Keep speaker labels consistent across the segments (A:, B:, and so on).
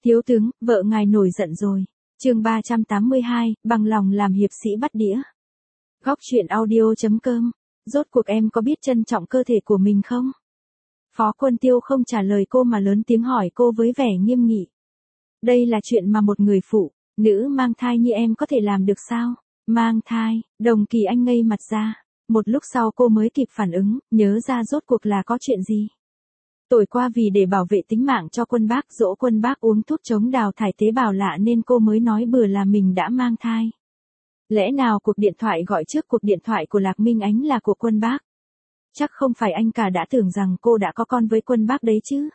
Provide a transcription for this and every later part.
A: Thiếu tướng, vợ ngài nổi giận rồi. Chương 382, bằng lòng làm hiệp sĩ bắt đĩa. Góc truyện audio.com. Rốt cuộc em có biết trân trọng cơ thể của mình không? Phó Quân Tiêu không trả lời cô mà lớn tiếng hỏi cô với vẻ nghiêm nghị. Đây là chuyện mà một người phụ nữ mang thai như em có thể làm được sao? Mang thai? Đồng Kỳ Anh ngây mặt ra. Một lúc sau cô mới kịp phản ứng, nhớ ra rốt cuộc là có chuyện gì. Tối qua vì để bảo vệ tính mạng cho Quân Bác, dỗ Quân Bác uống thuốc chống đào thải tế bào lạ nên cô mới nói bừa là mình đã mang thai. Lẽ nào cuộc điện thoại gọi trước cuộc điện thoại của Lạc Minh Ánh là của Quân Bác? Chắc không phải anh cả đã tưởng rằng cô đã có con với Quân Bác đấy chứ.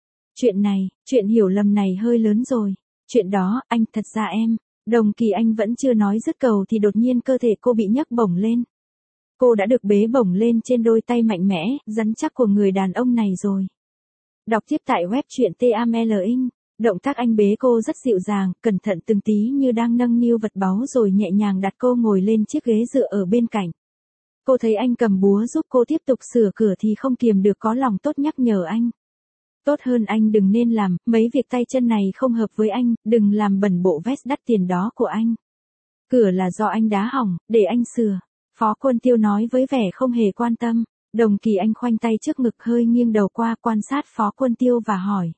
A: Chuyện hiểu lầm này hơi lớn rồi. Chuyện đó, anh, thật ra em. Đồng Kỳ Anh vẫn chưa nói dứt câu thì đột nhiên cơ thể cô bị nhấc bổng lên. Cô đã được bế bổng lên trên đôi tay mạnh mẽ, rắn chắc của người đàn ông này rồi. Đọc tiếp tại web truyện TAMLIN. Động tác anh bế cô rất dịu dàng, cẩn thận từng tí như đang nâng niu vật báu rồi nhẹ nhàng đặt cô ngồi lên chiếc ghế dựa ở bên cạnh. Cô thấy anh cầm búa giúp cô tiếp tục sửa cửa thì không kiềm được có lòng tốt nhắc nhở anh. Tốt hơn anh đừng nên làm, mấy việc tay chân này không hợp với anh, đừng làm bẩn bộ vest đắt tiền đó của anh. Cửa là do anh đá hỏng, để anh sửa. Phó Quân Tiêu nói với vẻ không hề quan tâm. Đồng Kỳ Anh khoanh tay trước ngực hơi nghiêng đầu qua quan sát Phó Quân Tiêu và hỏi.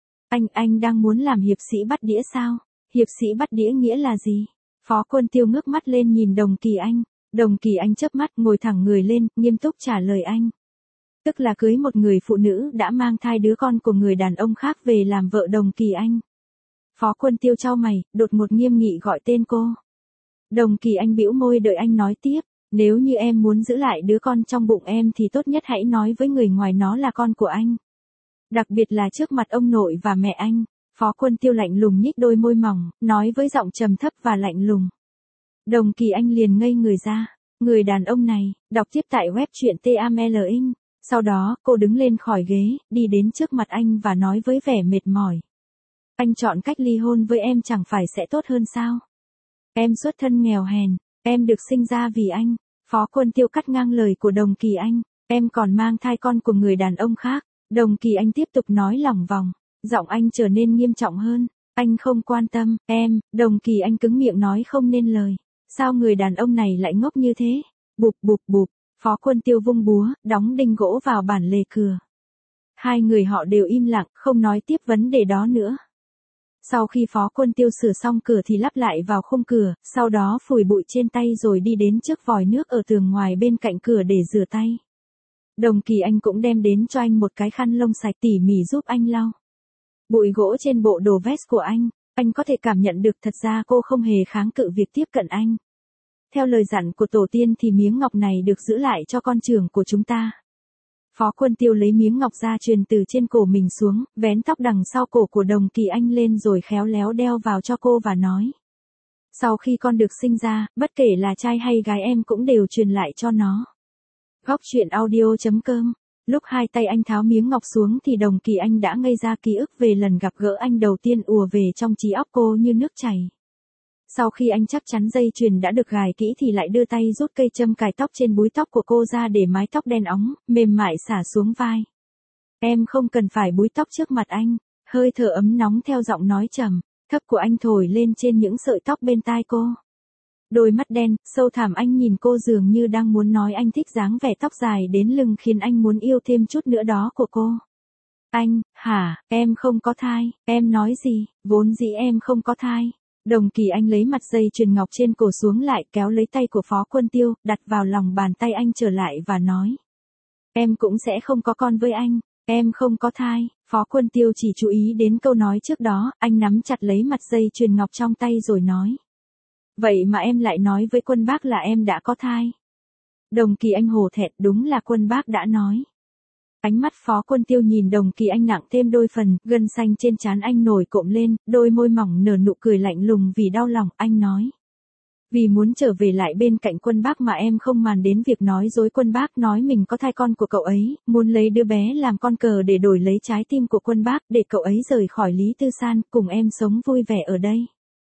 A: Anh đang muốn làm hiệp sĩ bắt đĩa sao? Hiệp sĩ bắt đĩa nghĩa là gì? Phó Quân Tiêu ngước mắt lên nhìn Đồng Kỳ Anh. Đồng Kỳ Anh chớp mắt ngồi thẳng người lên, nghiêm túc trả lời anh. Tức là cưới một người phụ nữ đã mang thai đứa con của người đàn ông khác về làm vợ Đồng Kỳ Anh. Phó Quân Tiêu chau mày, đột ngột nghiêm nghị gọi tên cô. Đồng Kỳ Anh bĩu môi đợi anh nói tiếp. Nếu như em muốn giữ lại đứa con trong bụng em thì tốt nhất hãy nói với người ngoài nó là con của anh. Đặc biệt là trước mặt ông nội và mẹ anh. Phó Quân Tiêu lạnh lùng nhích đôi môi mỏng, nói với giọng trầm thấp và lạnh lùng. Đồng Kỳ Anh liền ngây người ra. Người đàn ông này, đọc tiếp tại web truyện TAMLIN. Sau đó, cô đứng lên khỏi ghế, đi đến trước mặt anh và nói với vẻ mệt mỏi. Anh chọn cách ly hôn với em chẳng phải sẽ tốt hơn sao? Em xuất thân nghèo hèn, em được sinh ra vì anh. Phó Quân Tiêu cắt ngang lời của Đồng Kỳ Anh. Em còn mang thai con của người đàn ông khác. Đồng Kỳ Anh tiếp tục nói lỏng vòng. Giọng anh trở nên nghiêm trọng hơn. Anh không quan tâm, em. Đồng Kỳ Anh cứng miệng nói không nên lời. Sao người đàn ông này lại ngốc như thế? Bụp bụp bụp. Phó Quân Tiêu vung búa, đóng đinh gỗ vào bản lề cửa. Hai người họ đều im lặng, không nói tiếp vấn đề đó nữa. Sau khi Phó Quân Tiêu sửa xong cửa thì lắp lại vào khung cửa, sau đó phủi bụi trên tay rồi đi đến trước vòi nước ở tường ngoài bên cạnh cửa để rửa tay. Đồng Kỳ Anh cũng đem đến cho anh một cái khăn lông sạch tỉ mỉ giúp anh lau bụi gỗ trên bộ đồ vest của anh có thể cảm nhận được thật ra cô không hề kháng cự việc tiếp cận anh. Theo lời dặn của tổ tiên thì miếng ngọc này được giữ lại cho con trưởng của chúng ta. Phó Quân Tiêu lấy miếng ngọc ra truyền từ trên cổ mình xuống, vén tóc đằng sau cổ của Đồng Kỳ Anh lên rồi khéo léo đeo vào cho cô và nói. Sau khi con được sinh ra, bất kể là trai hay gái em cũng đều truyền lại cho nó. Góc truyện audio.com. Lúc hai tay anh tháo miếng ngọc xuống thì Đồng Kỳ Anh đã ngây ra ký ức về lần gặp gỡ anh đầu tiên ùa về trong trí óc cô như nước chảy. Sau khi anh chắc chắn dây chuyền đã được gài kỹ thì lại đưa tay rút cây châm cài tóc trên búi tóc của cô ra để mái tóc đen óng, mềm mại xả xuống vai. Em không cần phải búi tóc trước mặt anh. Hơi thở ấm nóng theo giọng nói trầm thấp của anh thổi lên trên những sợi tóc bên tai cô. Đôi mắt đen, sâu thẳm anh nhìn cô dường như đang muốn nói anh thích dáng vẻ tóc dài đến lưng khiến anh muốn yêu thêm chút nữa đó của cô. Anh, hả, em không có thai, em nói gì, vốn dĩ em không có thai. Đồng Kỳ Anh lấy mặt dây chuyền ngọc trên cổ xuống lại kéo lấy tay của Phó Quân Tiêu, đặt vào lòng bàn tay anh trở lại và nói. Em cũng sẽ không có con với anh, em không có thai. Phó Quân Tiêu chỉ chú ý đến câu nói trước đó, anh nắm chặt lấy mặt dây chuyền ngọc trong tay rồi nói. Vậy mà em lại nói với Quân Bác là em đã có thai. Đồng Kỳ Anh hổ thẹn, đúng là Quân Bác đã nói. Ánh mắt Phó Quân Tiêu nhìn Đồng Kỳ Anh nặng thêm đôi phần, gân xanh trên trán anh nổi cộm lên, đôi môi mỏng nở nụ cười lạnh lùng vì đau lòng, anh nói. Vì muốn trở về lại bên cạnh Quân Bác mà em không màng đến việc nói dối Quân Bác nói mình có thai con của cậu ấy, muốn lấy đứa bé làm con cờ để đổi lấy trái tim của Quân Bác để cậu ấy rời khỏi Lý Tư San, cùng em sống vui vẻ ở đây.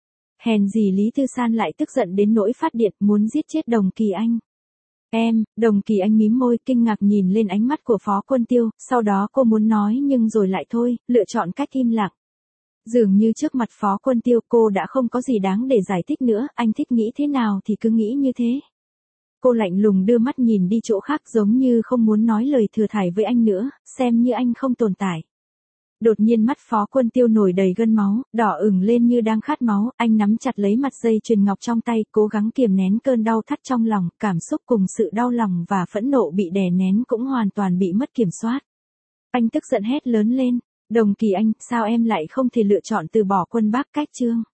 A: Hèn gì Lý Tư San lại tức giận đến nỗi phát điên, muốn giết chết Đồng Kỳ Anh. Đồng Kỳ Anh mím môi kinh ngạc nhìn lên ánh mắt của Phó Quân Tiêu, sau đó cô muốn nói nhưng rồi lại thôi, lựa chọn cách im lặng. Dường như trước mặt Phó Quân Tiêu cô đã không có gì đáng để giải thích nữa, anh thích nghĩ thế nào thì cứ nghĩ như thế. Cô lạnh lùng đưa mắt nhìn đi chỗ khác giống như không muốn nói lời thừa thải với anh nữa, xem như anh không tồn tại. Đột nhiên mắt Phó Quân Tiêu nổi đầy gân máu, đỏ ửng lên như đang khát máu, anh nắm chặt lấy mặt dây chuyền ngọc trong tay, cố gắng kiềm nén cơn đau thắt trong lòng, cảm xúc cùng sự đau lòng và phẫn nộ bị đè nén cũng hoàn toàn bị mất kiểm soát. Anh tức giận hét lớn lên, Đồng Kỳ Anh, sao em lại không thể lựa chọn từ bỏ Quân Bác Cách Trương?